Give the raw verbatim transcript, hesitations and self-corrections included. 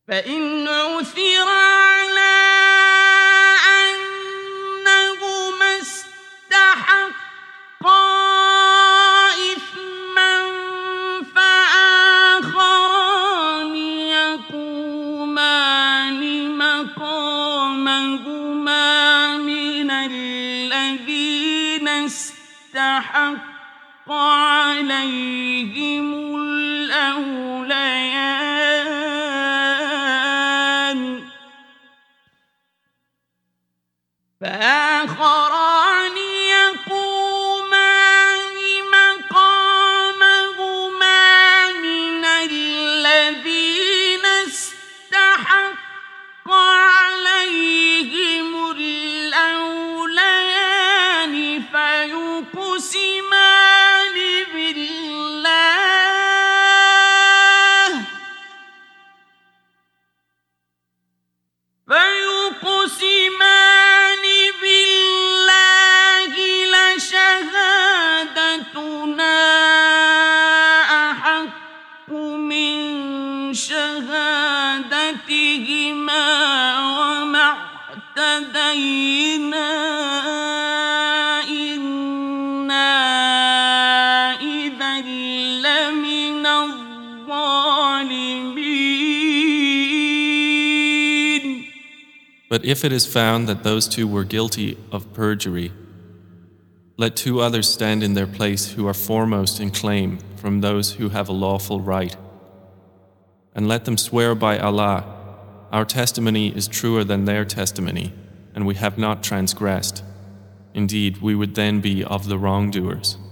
فإن عثر على أنهما استحقا إثما فآخران يقومان مقامهما من الذين استحق عليهم الأوليان فآخران يقومان مقامهما من الذين استحق عليهم الأوليان فيقسمان بالله فيقسمان بالله لشهادتنا أحق من شهادتهما وما اعتدينا إنا إذا لمن الظالمين. But if it is found that those two were guilty of perjury, let two others stand in their place who are foremost in claim from those who have a lawful right. And let them swear by Allah, our testimony is truer than their testimony, and we have not transgressed. Indeed, we would then be of the wrongdoers.